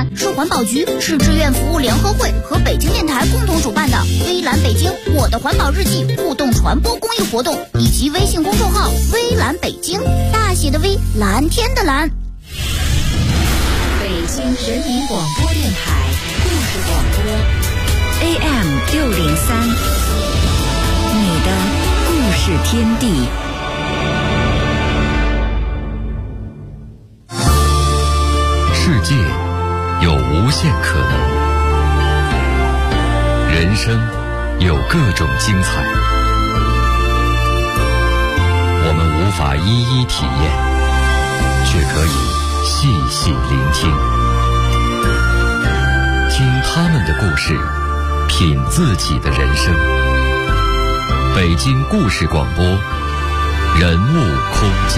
团是环保局、市志愿服务联合会和北京电台共同主办的微蓝北京我的环保日记互动传播公益活动，以及微信公众号微蓝北京，大写的微，蓝天的蓝。 北京人民广播电台故事广播 AM603，你的故事天地。 世界有无限可能，人生有各种精彩，我们无法一一体验，却可以细细聆听，听他们的故事，品自己的人生。北京故事广播，人物空间。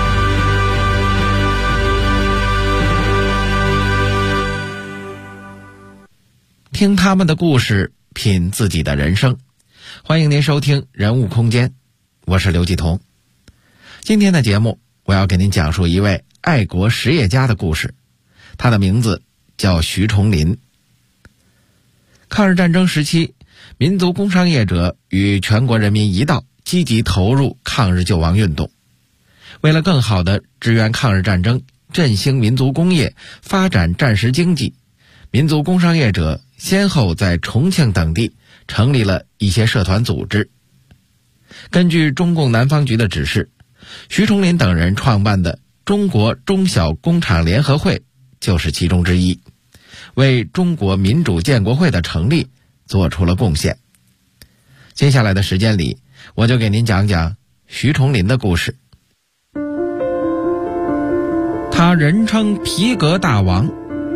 听他们的故事，品自己的人生。欢迎您收听人物空间，我是刘继彤。今天的节目，我要给您讲述一位爱国实业家的故事，他的名字叫徐崇林。抗日战争时期，民族工商业者与全国人民一道积极投入抗日救亡运动。为了更好地支援抗日战争，振兴民族工业，发展战时经济，民族工商业者先后在重庆等地成立了一些社团组织。根据中共南方局的指示，徐崇林等人创办的中国中小工厂联合会就是其中之一，为中国民主建国会的成立做出了贡献。接下来的时间里，我就给您讲讲徐崇林的故事。他人称皮革大王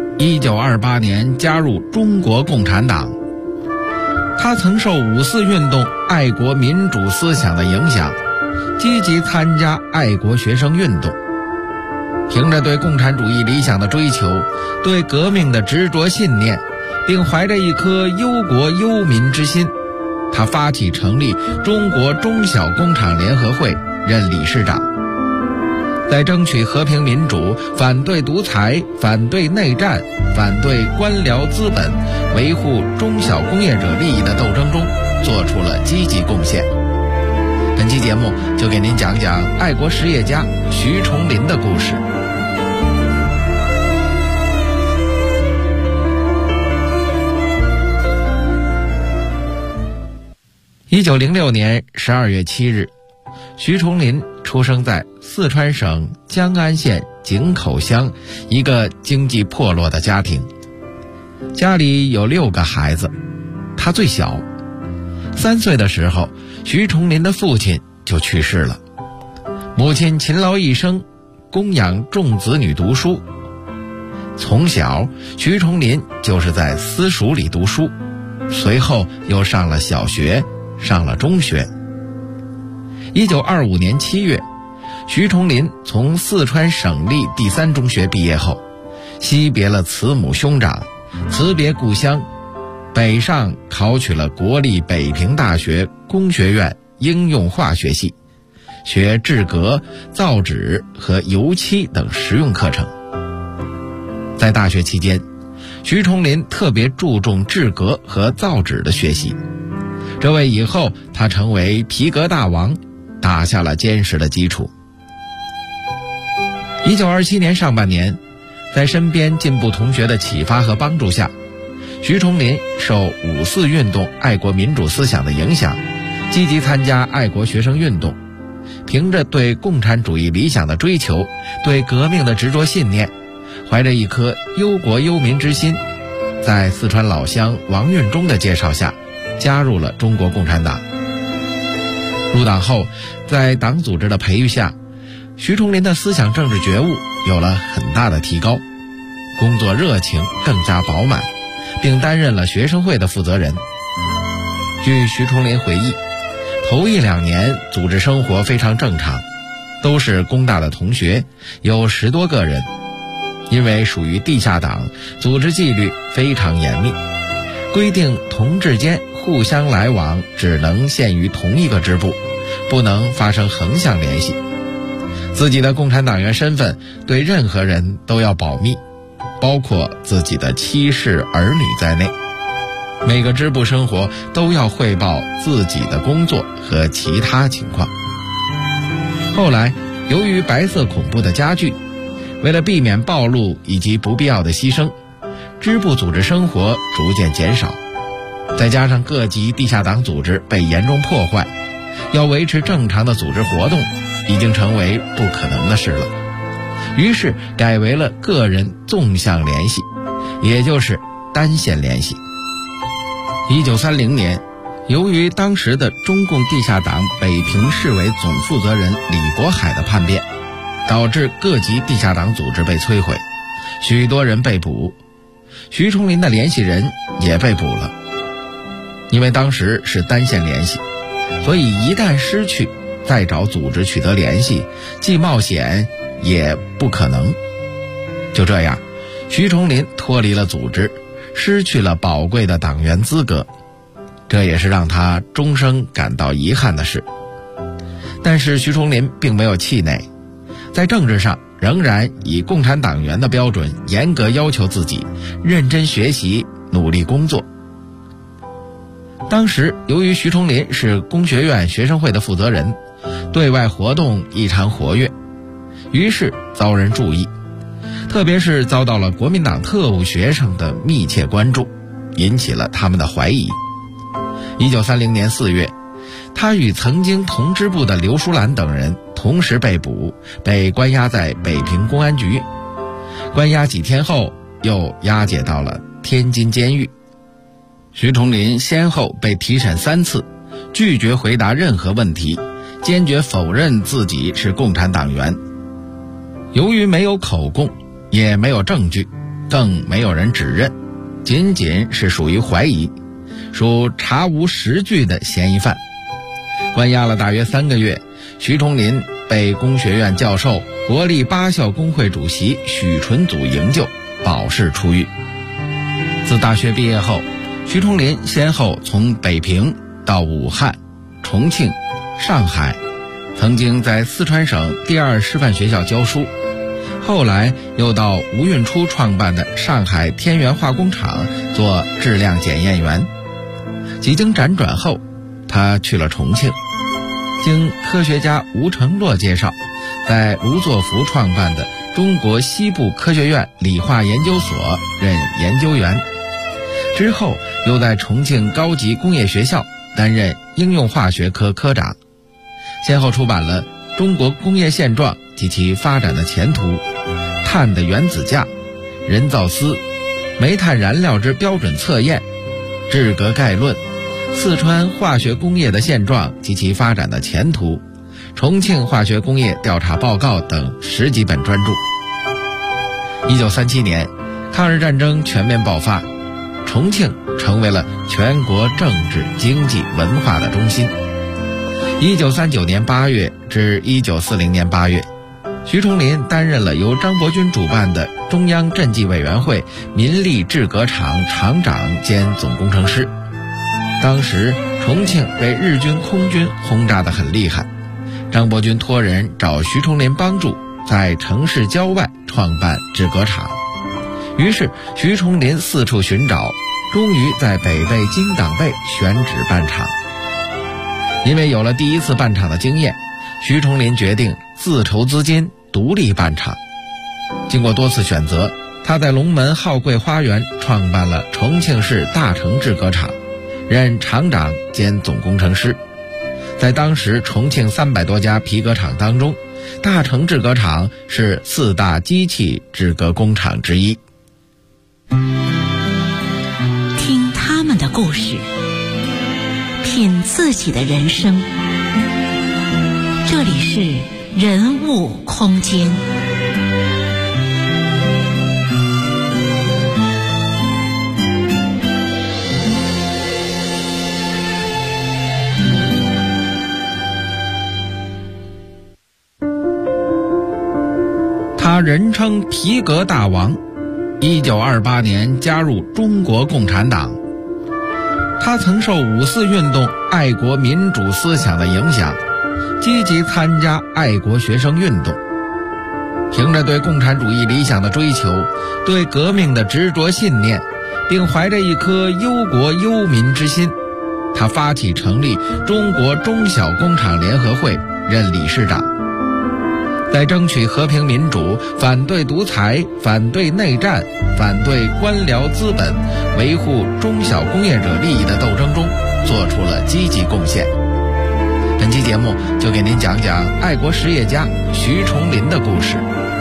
，1928年加入中国共产党。他曾受五四运动爱国民主思想的影响，积极参加爱国学生运动。凭着对共产主义理想的追求，对革命的执着信念，并怀着一颗忧国忧民之心，他发起成立中国中小工厂联合会，任理事长。在争取和平民主、反对独裁、反对内战、反对官僚资本、维护中小工业者利益的斗争中做出了积极贡献。本期节目就给您讲讲爱国实业家徐崇林的故事。1906年12月7日，徐崇林出生在四川省江安县井口乡一个经济破落的家庭。家里有6个孩子，他最小。3岁的时候，徐崇林的父亲就去世了。母亲勤劳一生，供养众子女读书。从小，徐崇林就是在私塾里读书，随后又上了小学，上了中学。1925年7月，徐崇林从四川省立第3中学毕业后，惜别了慈母兄长，辞别故乡，北上考取了国立北平大学工学院应用化学系，学制革、造纸和油漆等实用课程。在大学期间，徐崇林特别注重制革和造纸的学习，这为以后他成为皮革大王打下了坚实的基础。1927年上半年，在身边进步同学的启发和帮助下，徐崇林受五四运动爱国民主思想的影响，积极参加爱国学生运动。凭着对共产主义理想的追求，对革命的执着信念，怀着一颗忧国忧民之心，在四川老乡王运忠的介绍下，加入了中国共产党。入党后，在党组织的培育下，徐崇林的思想政治觉悟有了很大的提高，工作热情更加饱满，并担任了学生会的负责人。据徐崇林回忆，头1、2年组织生活非常正常，都是工大的同学，有10多个人。因为属于地下党，组织纪律非常严密，规定同志间互相来往只能限于同一个支部，不能发生横向联系。自己的共产党员身份对任何人都要保密， 包括自己的妻室儿女在内。每个支部生活都要汇报自己的工作和其他情况。后来，由于白色恐怖的加剧，为了避免暴露以及不必要的牺牲，支部组织生活逐渐减少。再加上各级地下党组织被严重破坏，要维持正常的组织活动已经成为不可能的事了。于是改为了个人纵向联系，也就是单线联系。1930年，由于当时的中共地下党北平市委总负责人李国海的叛变，导致各级地下党组织被摧毁，许多人被捕，徐崇林的联系人也被捕了。因为当时是单线联系，所以一旦失去，再找组织取得联系，既冒险也不可能。就这样，徐崇林脱离了组织，失去了宝贵的党员资格，这也是让他终生感到遗憾的事。但是徐崇林并没有气馁，在政治上仍然以共产党员的标准严格要求自己，认真学习，努力工作。当时由于徐崇林是工学院学生会的负责人，对外活动异常活跃，于是遭人注意，特别是遭到了国民党特务学生的密切关注，引起了他们的怀疑。1930年4月，他与曾经同支部的刘书兰等人同时被捕，被关押在北平公安局。关押几天后，又押解到了天津监狱。徐崇林先后被提审3次，拒绝回答任何问题，坚决否认自己是共产党员。由于没有口供，也没有证据，更没有人指认，仅仅是属于怀疑，属查无实据的嫌疑犯。关押了大约3个月，徐崇林被工学院教授、国立8校工会主席许纯祖营救，保释出狱。自大学毕业后，徐崇林先后从北平到武汉、重庆、上海，曾经在四川省第2师范学校教书，后来又到吴运初创办的上海天元化工厂做质量检验员。几经辗转后，他去了重庆，经科学家吴承洛介绍，在卢作孚创办的中国西部科学院理化研究所任研究员，之后又在重庆高级工业学校担任应用化学科科长，先后出版了《中国工业现状及其发展的前途》、碳的原子价、人造丝、煤炭燃料之标准测验、制革概论、四川化学工业的现状及其发展的前途、重庆化学工业调查报告等10几本专著。1937年，抗日战争全面爆发，重庆成为了全国政治、经济、文化的中心。1939年8月至1940年8月，徐崇林担任了由张伯钧主办的中央赈济委员会民力制革厂厂长兼总工程师。当时重庆被日军空军轰炸得很厉害，张伯钧托人找徐崇林帮助，在城市郊外创办制革厂。于是徐崇林四处寻找，终于在北碚京党卫选址办厂。因为有了第一次办厂的经验，徐崇林决定自筹资金独立办厂。经过多次选择，他在龙门浩贵花园创办了重庆市大成制革厂，任厂长兼总工程师。在当时重庆300多家皮革厂当中，大成制革厂是4大机器制革工厂之一。 听他们的故事，品自己的人生。这里是人物空间。 他人称皮革大王，1928年加入中国共产党。他曾受五四运动爱国民主思想的影响，积极参加爱国学生运动。 凭着对共产主义理想的追求，对革命的执着信念，并怀着一颗忧国忧民之心，他发起成立中国中小工厂联合会，任理事长。在争取和平民主、反对独裁、反对内战、反对官僚资本、维护中小工业者利益的斗争中做出了积极贡献。本期节目就给您讲讲爱国实业家徐崇林的故事。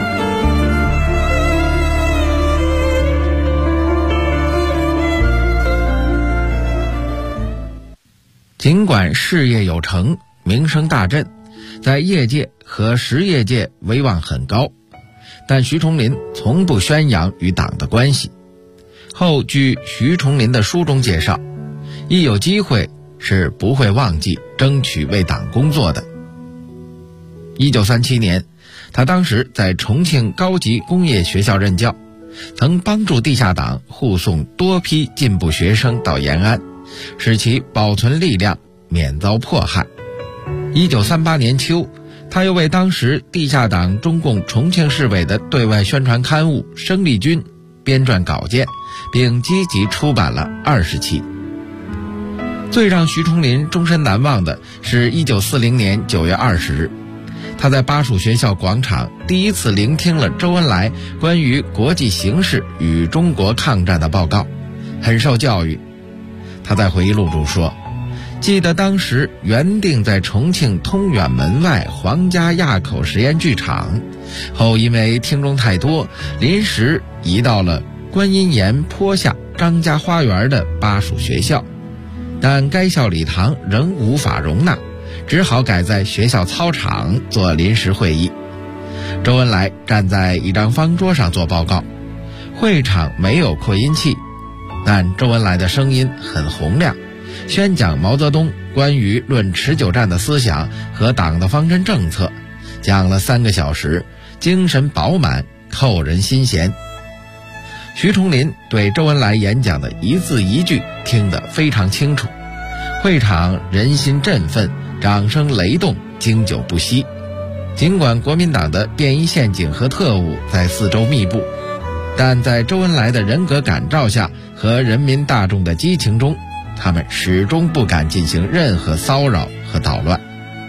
尽管事业有成，名声大振，在业界和实业界威望很高，但徐崇林从不宣扬与党的关系。后据徐崇林的书中介绍，一有机会是不会忘记争取为党工作的。1937年，他当时在重庆高级工业学校任教，曾帮助地下党护送多批进步学生到延安，使其保存力量，免遭迫害。1938年秋，他又为当时地下党中共重庆市委的对外宣传刊物《生力军》编撰稿件，并积极出版了20期。最让徐崇林终身难忘的是1940年9月20日，他在巴蜀学校广场第一次聆听了周恩来关于国际形势与中国抗战的报告，很受教育。他在回忆录中说，记得当时原定在重庆通远门外皇家垭口实验剧场，后因为听众太多，临时移到了观音岩坡下张家花园的巴蜀学校，但该校礼堂仍无法容纳，只好改在学校操场做临时会议。周恩来站在一张方桌上做报告，会场没有扩音器，但周恩来的声音很洪亮，宣讲毛泽东关于论持久战的思想和党的方针政策，讲了3个小时，精神饱满，扣人心弦。徐崇林对周恩来演讲的一字一句听得非常清楚，会场人心振奋，掌声雷动，经久不息。尽管国民党的便衣陷阱和特务在四周密布，但在周恩来的人格感召下和人民大众的激情中，他们始终不敢进行任何骚扰和捣乱。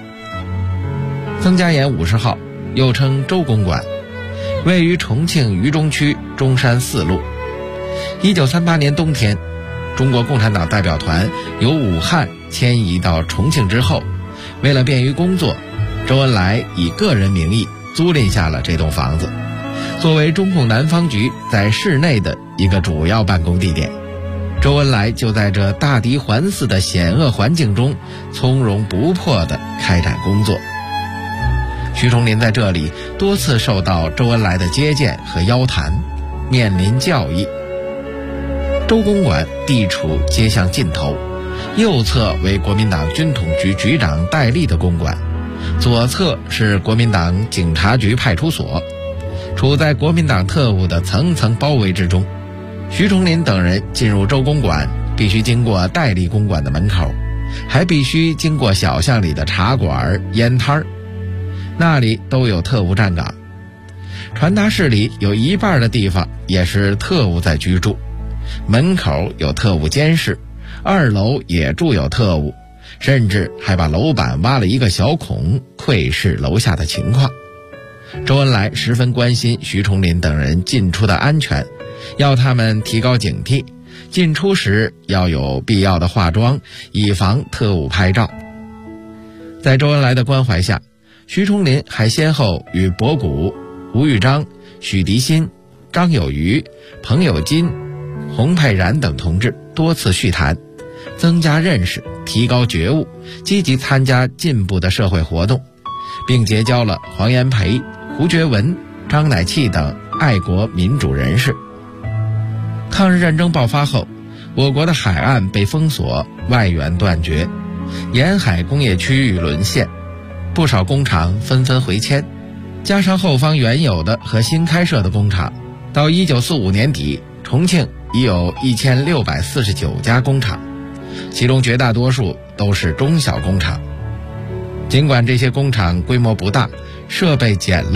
曾家岩50号，又称周公馆，位于重庆渝中区中山4路。1938年冬天，中国共产党代表团由武汉迁移到重庆之后，为了便于工作，周恩来以个人名义租赁下了这栋房子，作为中共南方局在市内的一个主要办公地点。周恩来就在这大敌环伺的险恶环境中从容不迫地开展工作。徐崇林在这里多次受到周恩来的接见和邀谈，面临教义。周公馆地处街巷尽头，右侧为国民党军统局局长戴笠的公馆，左侧是国民党警察局派出所，处在国民党特务的层层包围之中。徐崇林等人进入周公馆必须经过戴笠公馆的门口，还必须经过小巷里的茶馆、烟摊，那里都有特务站岗。传达室里有一半的地方也是特务在居住，门口有特务监视，2楼也住有特务，甚至还把楼板挖了一个小孔，窥视楼下的情况。周恩来十分关心徐崇林等人进出的安全，要他们提高警惕，进出时要有必要的化妆，以防特务拍照。在周恩来的关怀下，徐崇林还先后与博古、吴玉章、许涤新、张有余、彭友金、洪佩然等同志多次叙谈，增加认识，提高觉悟，积极参加进步的社会活动，并结交了黄炎培、胡觉文、张乃器等爱国民主人士。抗日战争爆发后，我国的海岸被封锁，外援断绝，沿海工业区域沦陷，不少工厂纷纷回迁，加上后方原有的和新开设的工厂，到1945年底，重庆已有1649家工厂，其中绝大多数都是中小工厂。尽管这些工厂规模不大，设备简陋，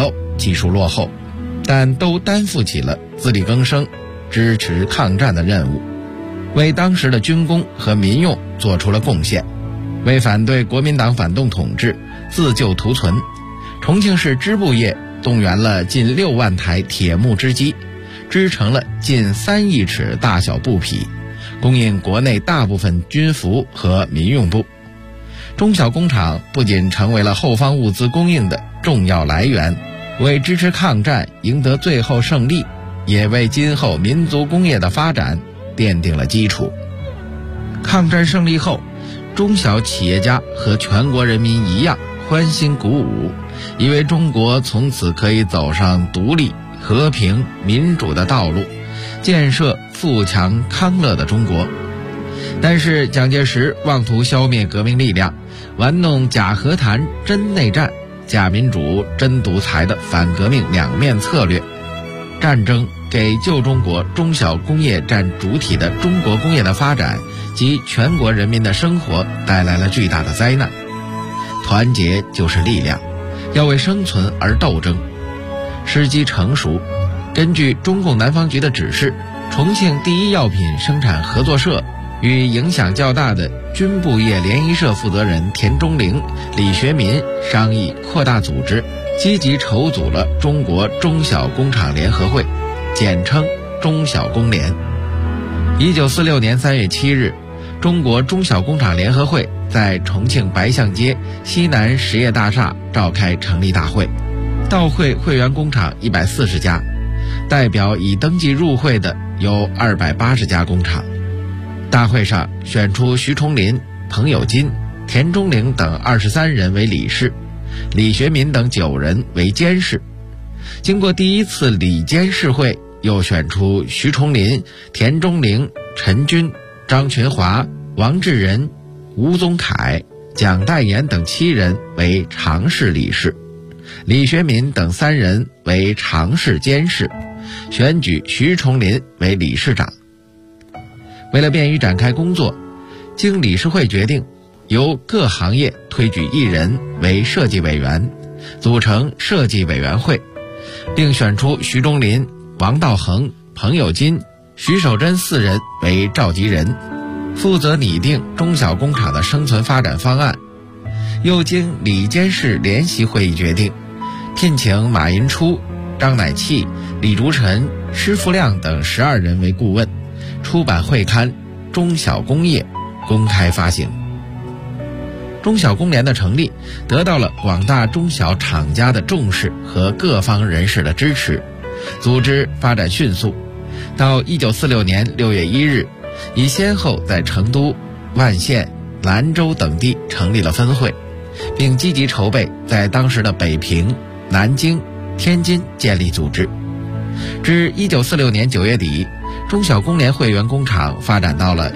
技术落后，但都担负起了自力更生、支持抗战的任务，为当时的军工和民用做出了贡献。为反对国民党反动统治、自救图存，重庆市织布业动员了近6万台铁木织机，织成了近3亿尺大小布匹，供应国内大部分军服和民用布。中小工厂不仅成为了后方物资供应的重要来源，为支持抗战赢得最后胜利，也为今后民族工业的发展奠定了基础。抗战胜利后，中小企业家和全国人民一样欢欣鼓舞，以为中国从此可以走上独立、和平、民主的道路，建设富强康乐的中国。但是蒋介石妄图消灭革命力量，玩弄假和谈真内战、假民主真独裁的反革命两面策略。战争给旧中国中小工业占主体的中国工业的发展及全国人民的生活带来了巨大的灾难。团结就是力量，要为生存而斗争。时机成熟，根据中共南方局的指示，重庆第一药品生产合作社与影响较大的军部业联谊社负责人田中玲、李学民商议扩大组织，积极筹组了中国中小工厂联合会，简称中小工联。1946年3月7日，中国中小工厂联合会在重庆白象街西南实业大厦召开成立大会，到会会员工厂140家，代表已登记入会的有280家工厂。大会上选出徐崇林、彭友金、田中玲等23人为理事，李学民等9人为监事。经过第一次理监事会，又选出徐崇林、田中玲、陈军、张群华、王志仁、吴宗凯、蒋代言等7人为常侍理事，李学民等3人为常侍监事，选举徐崇林为理事长。为了便于展开工作，经理事会决定，由各行业推举1人为设计委员，组成设计委员会，并选出徐忠林、王道衡、彭友金、徐守贞4人为召集人，负责拟定中小工厂的生存发展方案。又经里监事联席会议决定，聘请马寅初、张乃器、李竹臣、施富亮等12人为顾问，出版会刊《中小工业》，公开发行。中小工联的成立得到了广大中小厂家的重视和各方人士的支持，组织发展迅速。到1946年6月1日，已先后在成都、万县、兰州等地成立了分会，并积极筹备在当时的北平、南京、天津建立组织。至1946年9月底，中小工联会员工厂发展到了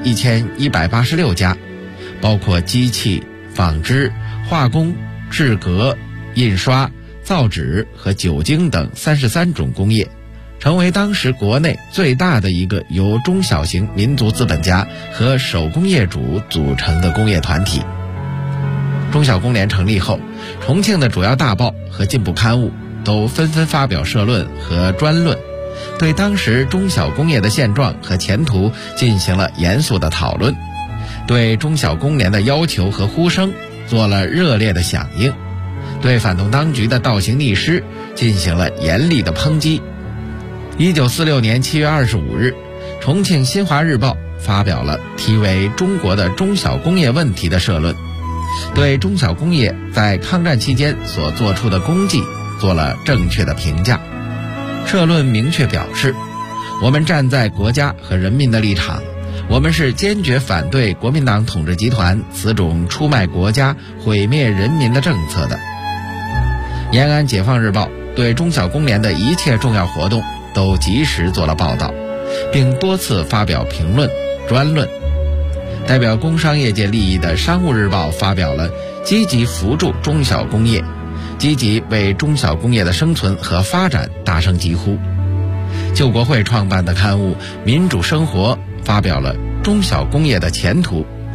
1186家，包括机器、纺织、化工、制革、印刷、造纸和酒精等33种工业，成为当时国内最大的一个由中小型民族资本家和手工业主组成的工业团体。中小工联成立后，重庆的主要大报和进步刊物都纷纷发表社论和专论，对当时中小工业的现状和前途进行了严肃的讨论，对中小工联的要求和呼声做了热烈的响应，对反动当局的倒行逆施进行了严厉的抨击。1946年7月25日，重庆新华日报发表了题为《中国的中小工业问题》的社论，对中小工业在抗战期间所做出的功绩做了正确的评价。社论明确表示，我们站在国家和人民的立场，我们是坚决反对国民党统治集团此种出卖国家、毁灭人民的政策的。延安解放日报对中小工联的一切重要活动都及时做了报道，并多次发表评论、专论。代表工商业界利益的商务日报发表了积极扶助中小工业，积极为中小工业的生存和发展大声疾呼。救国会创办的刊物《民主生活》发表了中小工业的前途，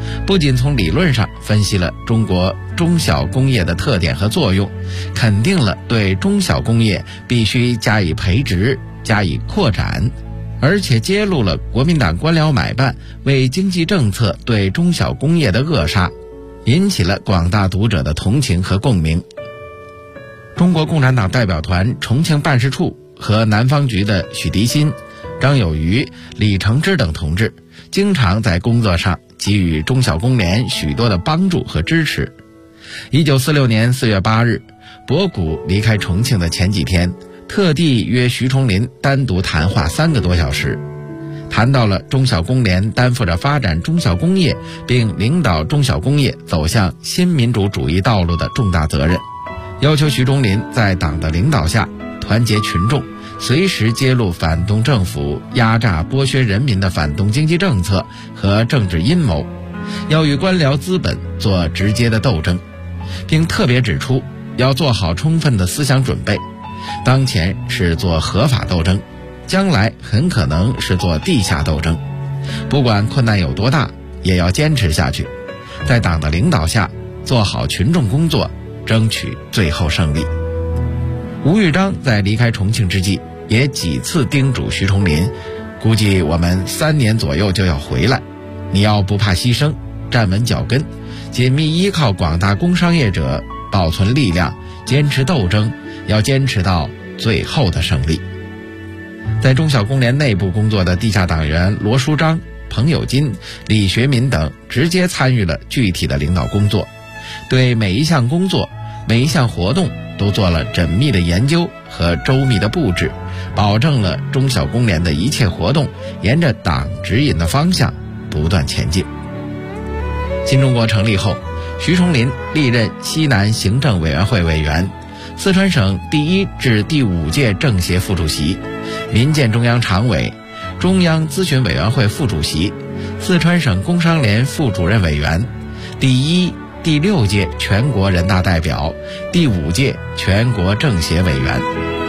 不仅从理论上分析了中国中小工业的特点和作用，肯定了对中小工业必须加以培植、加以扩展，而且揭露了国民党官僚买办为经济政策对中小工业的扼杀，引起了广大读者的同情和共鸣。中国共产党代表团重庆办事处和南方局的许涤新、张有余、李承之等同志经常在工作上给予中小工联许多的帮助和支持。1946年4月8日，博古离开重庆的前几天，特地约徐崇林单独谈话3个多小时，谈到了中小工联担负着发展中小工业并领导中小工业走向新民主主义道路的重大责任，要求徐崇林在党的领导下团结群众，随时揭露反动政府压榨剥削人民的反动经济政策和政治阴谋，要与官僚资本做直接的斗争，并特别指出要做好充分的思想准备，当前是做合法斗争，将来很可能是做地下斗争，不管困难有多大也要坚持下去，在党的领导下做好群众工作，争取最后胜利。吴玉章在离开重庆之际也几次叮嘱徐崇林，估计我们3年左右就要回来，你要不怕牺牲，站稳脚跟，紧密依靠广大工商业者，保存力量，坚持斗争，要坚持到最后的胜利。在中小工联内部工作的地下党员罗书章、彭友金、李学民等直接参与了具体的领导工作，对每一项工作、每一项活动都做了缜密的研究和周密的布置，保证了中小工联的一切活动沿着党指引的方向不断前进。新中国成立后，徐崇林历任西南行政委员会委员、四川省第1至第5届政协副主席、民建中央常委、中央咨询委员会副主席、四川省工商联副主任委员、第1、第6届全国人大代表、第5届全国政协委员。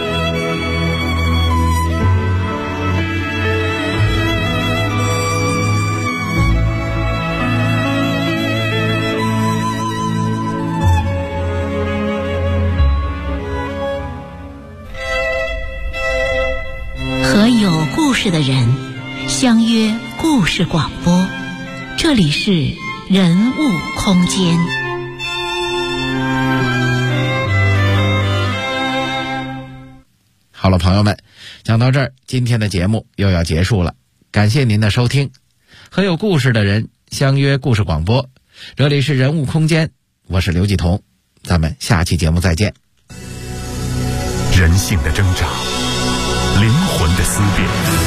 和有故事的人相约故事广播，这里是人物空间。 好了，朋友们，讲到这儿，今天的节目又要结束了，感谢您的收听。和有故事的人相约故事广播，这里是人物空间，我是刘继彤，咱们下期节目再见。 人性的挣扎，灵魂的思辨，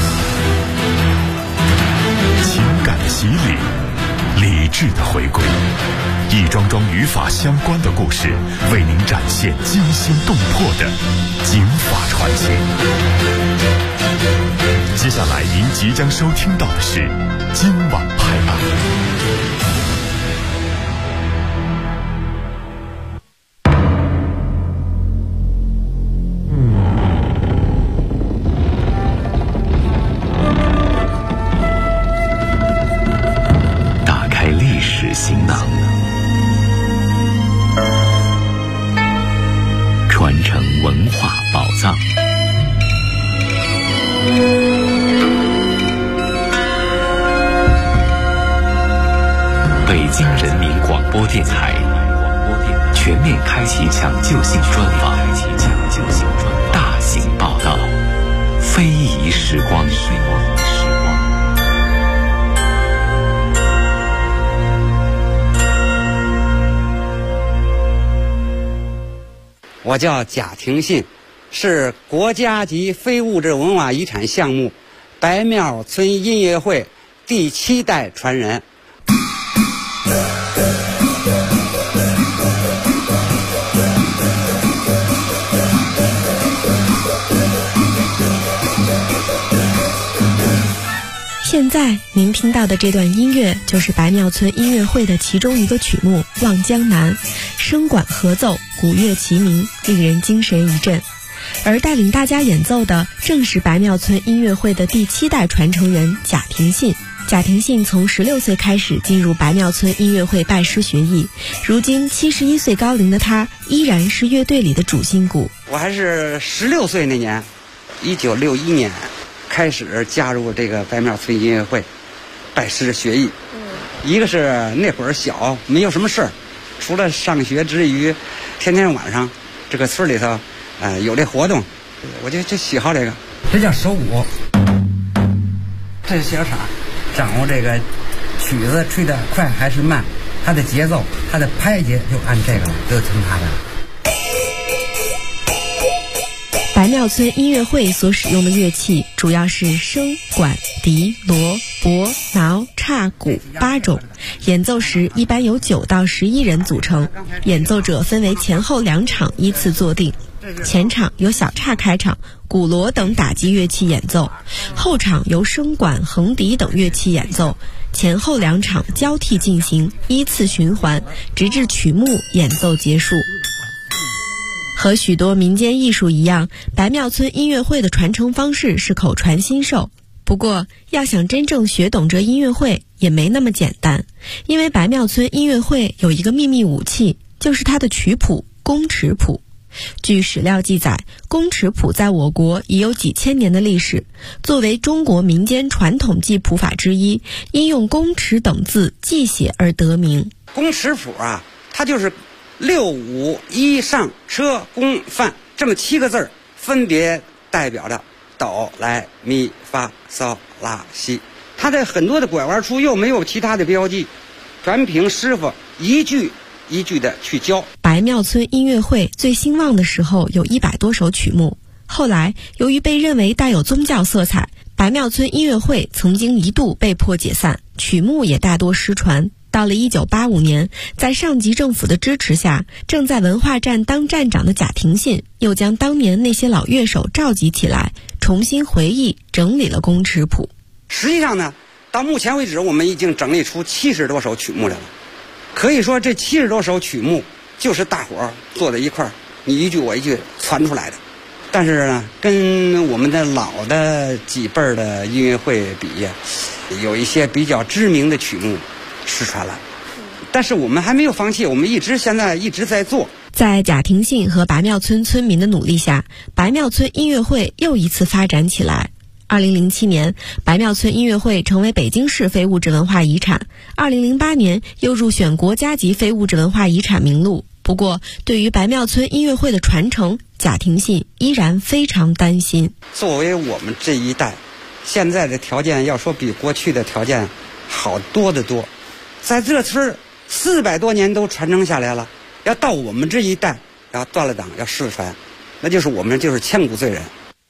情感的洗礼，理智的回归，一桩桩与法相关的故事，为您展现惊心动魄的警法传奇。接下来您即将收听到的是今晚拍案。行囊，传承文化宝藏。北京人民广播电台全面开启抢救性专访，大型报道，非遗时光。 我叫贾廷信，是国家级非物质文化遗产项目白庙村音乐会第7代传人。 现在您听到的这段音乐就是白庙村音乐会的其中一个曲目《望江南》，声管合奏，鼓乐齐鸣，令人精神一振。而带领大家演奏的正是白庙村音乐会的第7代传承人贾廷信。 贾廷信从16岁开始进入白庙村音乐会拜师学艺，如今71岁高龄的他依然是乐队里的主心骨。 我还是16岁那年，1961年开始加入这个白庙村音乐会，拜师学艺。一个是那会儿小，没有什么事儿，除了上学之余，天天晚上这个村里头，有这活动，我就喜好这个。这叫手鼓，这是小傻，掌握这个曲子吹得快还是慢，它的节奏，它的拍节就按这个都听它的。 白庙村音乐会所使用的乐器主要是笙、管、笛、锣、钹、挠、叉、鼓8种，演奏时一般由9到11人组成，演奏者分为前后2场依次坐定。前场由小叉开场，鼓锣等打击乐器演奏，后场由笙管、横笛等乐器演奏，前后2场交替进行，依次循环，直至曲目演奏结束。和许多民间艺术一样，白庙村音乐会的传承方式是口传心授。不过，要想真正学懂这音乐会也没那么简单，因为白庙村音乐会有一个秘密武器，就是它的曲谱宫尺谱。据史料记载，宫尺谱在我国已有几千年的历史，作为中国民间传统记谱法之一，因用宫尺等字记写而得名。 宫尺谱啊，它就是6、5、1上车宫范这么7个字，分别代表着哆来咪发嗦拉西。它的很多的拐弯处又没有其他的标记，全凭师傅一句一句的去教。 白庙村音乐会最兴旺的时候有100多首曲目，后来由于被认为带有宗教色彩，白庙村音乐会曾经一度被迫解散，曲目也大多失传。到了1985年，在上级政府的支持下，正在文化站当站长的贾廷信又将当年那些老乐手召集起来，重新回忆整理了宫尺谱。 实际上呢，到目前为止我们已经整理出70多首曲目来了。可以说这70多首曲目就是大伙儿坐在一块儿，你一句我一句传出来的。但是呢，跟我们的老的几辈儿的音乐会比，有一些比较知名的曲目失传了，但是我们还没有放弃，我们现在一直在做。 在贾廷信和白庙村村民的努力下，白庙村音乐会又一次发展起来。2007年，白庙村音乐会成为北京市非物质文化遗产，2008年又入选国家级非物质文化遗产名录。不过，对于白庙村音乐会的传承，贾廷信依然非常担心。 作为我们这一代，现在的条件要说比过去的条件好多得多，在这村400多年都传承下来了，要到我们这一代要断了档要失传，那就是我们就是千古罪人。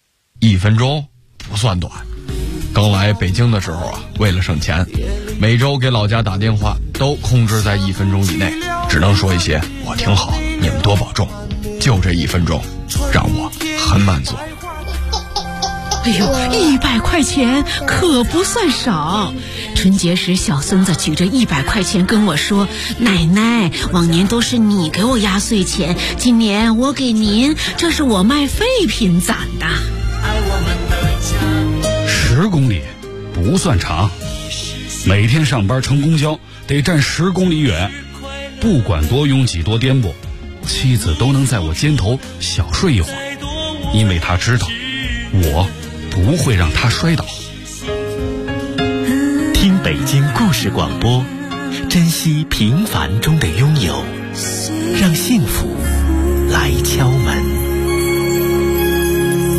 1分钟不算短。刚来北京的时候啊，为了省钱，每周给老家打电话都控制在1分钟以内，只能说一些我挺好，你们多保重，就这1分钟让我很满足。 哎呦，100块钱可不算少。春节时小孙子举着100块钱跟我说，奶奶，往年都是你给我压岁钱，今年我给您，这是我卖废品攒的。 10公里不算长，每天上班乘公交得站10公里远，不管多拥挤多颠簸，妻子都能在我肩头小睡一会儿，因为她知道我不会让她摔倒。 听北京故事广播，珍惜平凡中的拥有，让幸福来敲门。